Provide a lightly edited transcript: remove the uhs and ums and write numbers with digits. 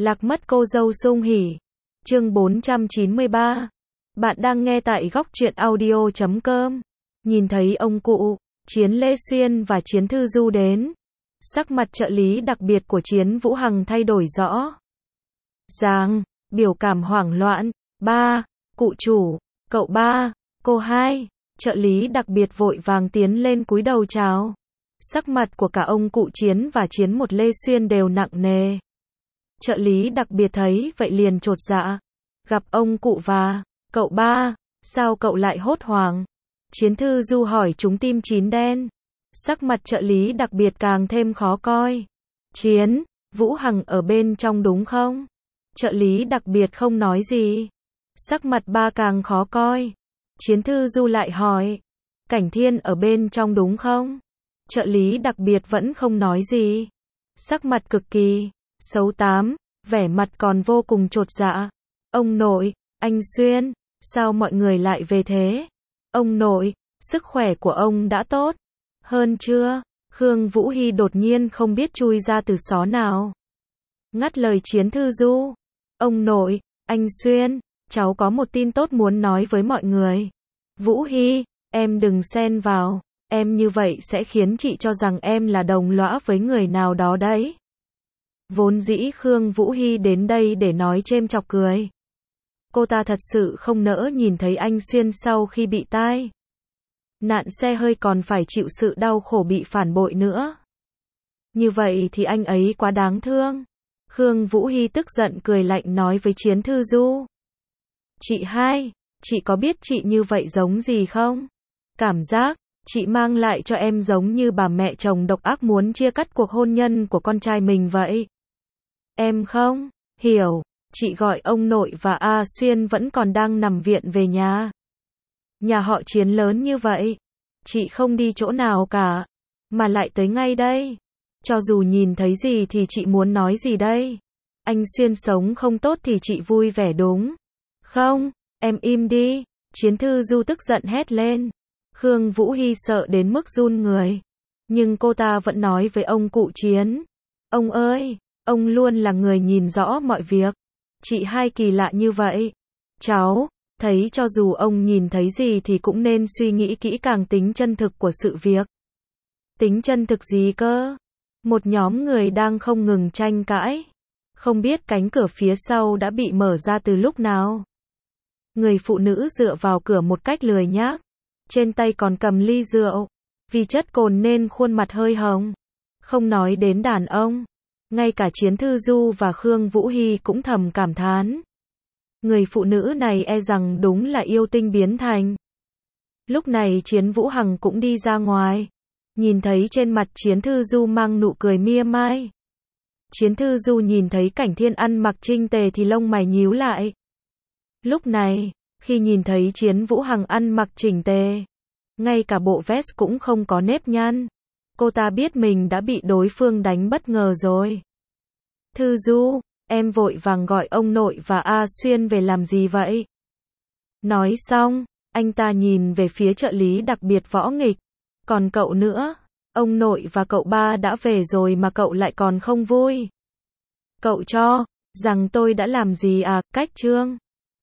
Lạc mất cô dâu sung hỉ. Chương 493. Bạn đang nghe tại góc truyện audio.com. Nhìn thấy ông cụ, Chiến Lê Xuyên và Chiến Thư Du đến. Sắc mặt trợ lý đặc biệt của Chiến Vũ Hằng thay đổi rõ ràng, biểu cảm hoảng loạn. Ba, cụ chủ, cậu ba, cô hai. Trợ lý đặc biệt vội vàng tiến lên cúi đầu chào. Sắc mặt của cả ông cụ Chiến và Chiến một Lê Xuyên đều nặng nề. Trợ lý đặc biệt thấy vậy liền chột dạ. Gặp ông cụ và cậu ba, sao cậu lại hốt hoảng? Chiến Thư Du hỏi trúng tim chín đen. Sắc mặt trợ lý đặc biệt càng thêm khó coi. Chiến, Vũ Hằng ở bên trong đúng không? Trợ lý đặc biệt không nói gì. Sắc mặt ba càng khó coi. Chiến Thư Du lại hỏi. Cảnh Thiên ở bên trong đúng không? Trợ lý đặc biệt vẫn không nói gì. Sắc mặt cực kỳ xấu tám, vẻ mặt còn vô cùng chột dạ. Ông nội, anh Xuyên, sao mọi người lại về thế? Ông nội, sức khỏe của ông đã tốt hơn chưa? Khương Vũ Hy đột nhiên không biết chui ra từ xó nào. Ngắt lời Chiến Thư Du. Ông nội, anh Xuyên, cháu có một tin tốt muốn nói với mọi người. Vũ Hy, em đừng xen vào, em như vậy sẽ khiến chị cho rằng em là đồng lõa với người nào đó đấy. Vốn dĩ Khương Vũ Hy đến đây để nói chêm chọc cười. Cô ta thật sự không nỡ nhìn thấy anh Xuyên sau khi bị tai nạn xe hơi còn phải chịu sự đau khổ bị phản bội nữa. Như vậy thì anh ấy quá đáng thương. Khương Vũ Hy tức giận cười lạnh nói với Chiến Thư Du. Chị hai, chị có biết chị như vậy giống gì không? Cảm giác chị mang lại cho em giống như bà mẹ chồng độc ác muốn chia cắt cuộc hôn nhân của con trai mình vậy. Em không hiểu, chị gọi ông nội và A Xuyên vẫn còn đang nằm viện về nhà. Nhà họ Chiến lớn như vậy, chị không đi chỗ nào cả, mà lại tới ngay đây. Cho dù nhìn thấy gì thì chị muốn nói gì đây? Anh Xuyên sống không tốt thì chị vui vẻ đúng không? Em im đi. Chiến Thư Du tức giận hét lên. Khương Vũ Hy sợ đến mức run người. Nhưng cô ta vẫn nói với ông cụ Chiến. Ông ơi, ông luôn là người nhìn rõ mọi việc. Chị hai kỳ lạ như vậy. Cháu thấy cho dù ông nhìn thấy gì thì cũng nên suy nghĩ kỹ càng tính chân thực của sự việc. Tính chân thực gì cơ? Một nhóm người đang không ngừng tranh cãi. Không biết cánh cửa phía sau đã bị mở ra từ lúc nào. Người phụ nữ dựa vào cửa một cách lười nhác. Trên tay còn cầm ly rượu. Vì chất cồn nên khuôn mặt hơi hồng. Không nói đến đàn ông. Ngay cả Chiến Thư Du và Khương Vũ Hy cũng thầm cảm thán. Người phụ nữ này e rằng đúng là yêu tinh biến thành. Lúc này Chiến Vũ Hằng cũng đi ra ngoài. Nhìn thấy trên mặt Chiến Thư Du mang nụ cười mỉa mai. Chiến Thư Du nhìn thấy Cảnh Thiên ăn mặc chỉnh tề thì lông mày nhíu lại. Lúc này, khi nhìn thấy Chiến Vũ Hằng ăn mặc chỉnh tề, ngay cả bộ vest cũng không có nếp nhăn, cô ta biết mình đã bị đối phương đánh bất ngờ rồi. Thư Du, em vội vàng gọi ông nội và A Xuyên về làm gì vậy? Nói xong, anh ta nhìn về phía trợ lý đặc biệt Võ Nghịch. Còn cậu nữa, ông nội và cậu ba đã về rồi mà cậu lại còn không vui. Cậu cho rằng tôi đã làm gì à? Cách trương